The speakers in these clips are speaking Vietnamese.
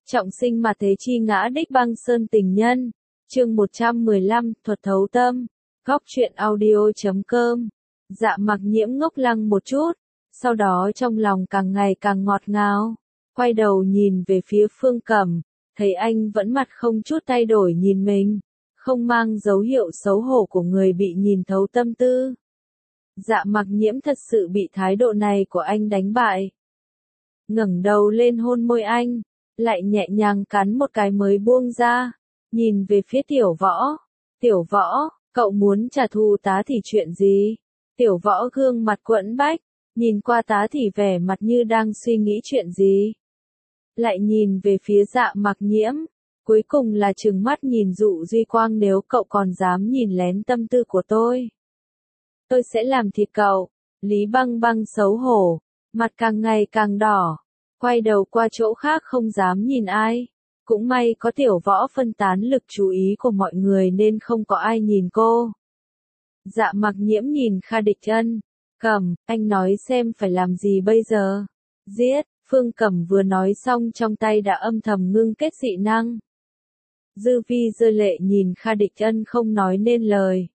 Trọng sinh mà thế chi ngã đích băng sơn tình nhân. Chương 115, thuật thấu tâm. Góc truyện audio.com. Dạ Mặc Nhiễm ngốc lăng một chút, sau đó trong lòng càng ngày càng ngọt ngào, quay đầu nhìn về phía Phương Cẩm, thấy anh vẫn mặt không chút thay đổi nhìn mình, không mang dấu hiệu xấu hổ của người bị nhìn thấu tâm tư. Dạ Mặc Nhiễm thật sự bị thái độ này của anh đánh bại. Ngẩng đầu lên hôn môi anh, lại nhẹ nhàng cắn một cái mới buông ra, nhìn về phía Tiểu Võ. Tiểu Võ, cậu muốn trả thù tá thì chuyện gì? Tiểu Võ gương mặt quẫn bách, nhìn qua tá thì vẻ mặt như đang suy nghĩ chuyện gì. Lại nhìn về phía Dạ Mặc Nhiễm, cuối cùng là trừng mắt nhìn Dụ Duy Quang, nếu cậu còn dám nhìn lén tâm tư của tôi sẽ làm thịt cậu. Lý Băng Băng xấu hổ, mặt càng ngày càng đỏ, quay đầu qua chỗ khác không dám nhìn ai. Cũng may có Tiểu Võ phân tán lực chú ý của mọi người nên không có ai nhìn cô. Dạ Mặc Nhiễm nhìn Kha Địch Ân. Cẩm, anh nói xem phải làm gì bây giờ? Giết. Phương Cẩm vừa nói xong trong tay đã âm thầm ngưng kết dị năng. Dư Vi rơi lệ nhìn Kha Địch Ân không nói nên lời,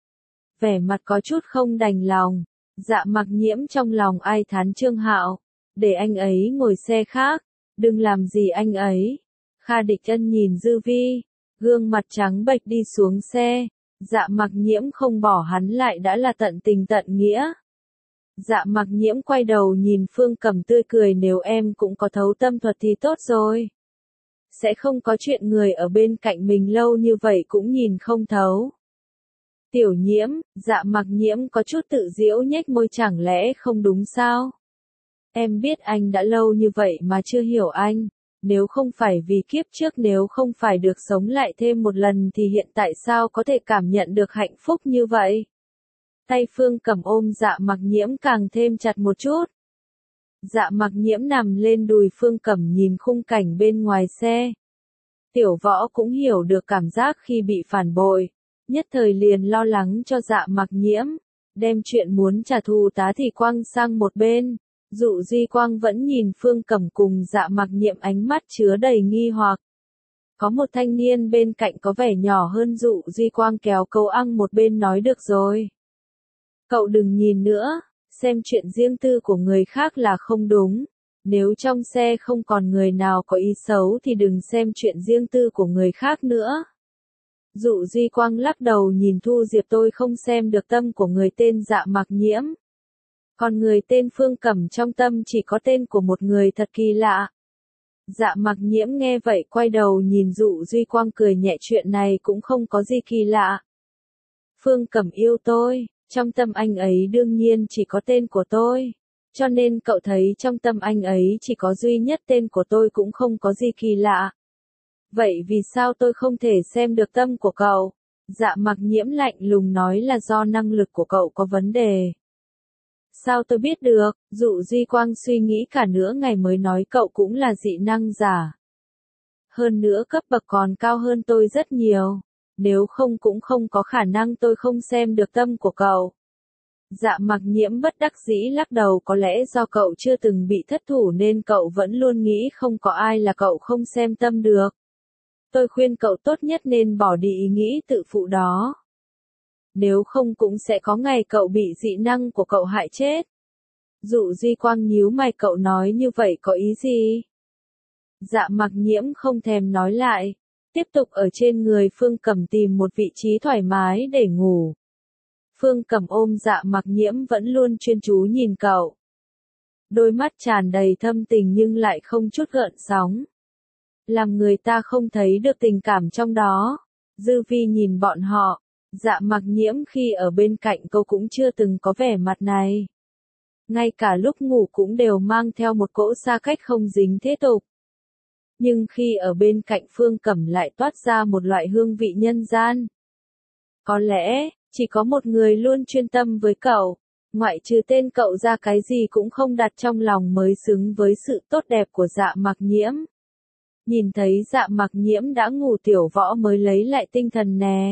vẻ mặt có chút không đành lòng. Dạ Mặc Nhiễm trong lòng ai thán Trương Hạo, để anh ấy ngồi xe khác, đừng làm gì anh ấy. Kha Địch Ân nhìn Dư Vi, gương mặt trắng bệch đi xuống xe. Dạ Mặc Nhiễm không bỏ hắn lại đã là tận tình tận nghĩa. Dạ Mặc Nhiễm quay đầu nhìn Phương Cẩm tươi cười, nếu em cũng có thấu tâm thuật thì tốt rồi. Sẽ không có chuyện người ở bên cạnh mình lâu như vậy cũng nhìn không thấu. Tiểu Nhiễm, Dạ Mặc Nhiễm có chút tự giễu nhếch môi, chẳng lẽ không đúng sao? Em biết anh đã lâu như vậy mà chưa hiểu anh. Nếu không phải vì kiếp trước, nếu không phải được sống lại thêm một lần thì hiện tại sao có thể cảm nhận được hạnh phúc như vậy? Tay Phương Cẩm ôm Dạ Mặc Nhiễm càng thêm chặt một chút. Dạ Mặc Nhiễm nằm lên đùi Phương Cẩm nhìn khung cảnh bên ngoài xe. Tiểu Võ cũng hiểu được cảm giác khi bị phản bội, nhất thời liền lo lắng cho Dạ Mặc Nhiễm, đem chuyện muốn trả thù tá thì quăng sang một bên. Dụ Duy Quang vẫn nhìn Phương Cẩm cùng Dạ Mặc Nhiễm, ánh mắt chứa đầy nghi hoặc. Có một thanh niên bên cạnh có vẻ nhỏ hơn Dụ Duy Quang kéo câu ăng một bên, nói được rồi. Cậu đừng nhìn nữa, xem chuyện riêng tư của người khác là không đúng. Nếu trong xe không còn người nào có ý xấu thì đừng xem chuyện riêng tư của người khác nữa. Dụ Duy Quang lắc đầu nhìn Thu Diệp, tôi không xem được tâm của người tên Dạ Mặc Nhiễm. Còn người tên Phương Cẩm trong tâm chỉ có tên của một người thật kỳ lạ. Dạ Mặc Nhiễm nghe vậy quay đầu nhìn Dụ Duy Quang cười nhẹ, chuyện này cũng không có gì kỳ lạ. Phương Cẩm yêu tôi, trong tâm anh ấy đương nhiên chỉ có tên của tôi. Cho nên cậu thấy trong tâm anh ấy chỉ có duy nhất tên của tôi cũng không có gì kỳ lạ. Vậy vì sao tôi không thể xem được tâm của cậu? Dạ Mặc Nhiễm lạnh lùng nói, là do năng lực của cậu có vấn đề. Sao tôi biết được? Dụ Duy Quang suy nghĩ cả nửa ngày mới nói, cậu cũng là dị năng giả. Hơn nữa cấp bậc còn cao hơn tôi rất nhiều. Nếu không cũng không có khả năng tôi không xem được tâm của cậu. Dạ Mặc Nhiễm bất đắc dĩ lắc đầu, có lẽ do cậu chưa từng bị thất thủ nên cậu vẫn luôn nghĩ không có ai là cậu không xem tâm được. Tôi khuyên cậu tốt nhất nên bỏ đi ý nghĩ tự phụ đó. Nếu không cũng sẽ có ngày cậu bị dị năng của cậu hại chết. Dụ Duy Quang nhíu mày, cậu nói như vậy có ý gì? Dạ Mặc Nhiễm không thèm nói lại, tiếp tục ở trên người Phương Cẩm tìm một vị trí thoải mái để ngủ. Phương Cẩm ôm Dạ Mặc Nhiễm vẫn luôn chuyên chú nhìn cậu. Đôi mắt tràn đầy thâm tình nhưng lại không chút gợn sóng, làm người ta không thấy được tình cảm trong đó. Dư Vi nhìn bọn họ, Dạ Mặc Nhiễm khi ở bên cạnh cô cũng chưa từng có vẻ mặt này. Ngay cả lúc ngủ cũng đều mang theo một cỗ xa cách không dính thế tục. Nhưng khi ở bên cạnh Phương Cẩm lại toát ra một loại hương vị nhân gian. Có lẽ, chỉ có một người luôn chuyên tâm với cậu, ngoại trừ tên cậu ra cái gì cũng không đặt trong lòng mới xứng với sự tốt đẹp của Dạ Mặc Nhiễm. Nhìn thấy Dạ Mặc Nhiễm đã ngủ, Tiểu Võ mới lấy lại tinh thần nè.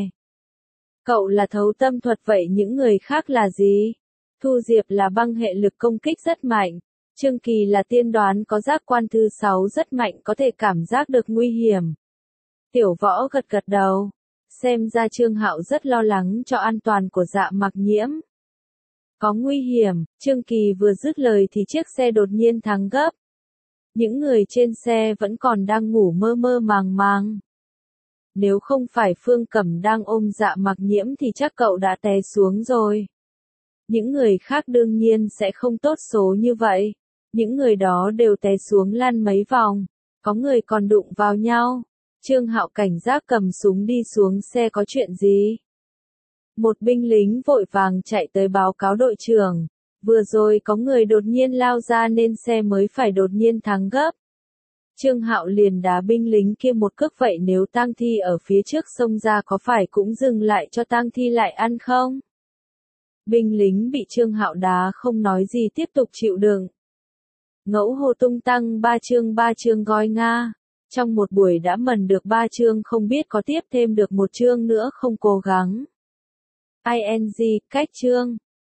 Cậu là thấu tâm thuật, vậy những người khác là gì? Thu Diệp là băng hệ lực công kích rất mạnh, Trương Kỳ là tiên đoán có giác quan thứ 6 rất mạnh, có thể cảm giác được nguy hiểm. Tiểu Võ gật gật đầu. Xem ra Trương Hạo rất lo lắng cho an toàn của Dạ Mặc Nhiễm. Có nguy hiểm, Trương Kỳ vừa dứt lời thì chiếc xe đột nhiên thắng gấp. Những người trên xe vẫn còn đang ngủ mơ mơ màng màng. Nếu không phải Phương Cẩm đang ôm Dạ Mặc Nhiễm thì chắc cậu đã té xuống rồi. Những người khác đương nhiên sẽ không tốt số như vậy. Những người đó đều té xuống lăn mấy vòng. Có người còn đụng vào nhau. Trương Hạo cảnh giác cầm súng đi xuống xe. Có chuyện gì? Một binh lính vội vàng chạy tới báo cáo đội trưởng. Vừa rồi có người đột nhiên lao ra nên xe mới phải đột nhiên thắng gấp. Trương Hạo liền đá binh lính kia một cước. Vậy nếu tang thi ở phía trước xông ra có phải cũng dừng lại cho tang thi lại ăn không? Binh lính bị Trương Hạo đá không nói gì tiếp tục chịu đựng. Ngẫu hồ tung tăng ba chương gói Nga. Trong một buổi đã mần được 3 chương, không biết có tiếp thêm được một chương nữa không. Cố gắng. ING, cách chương.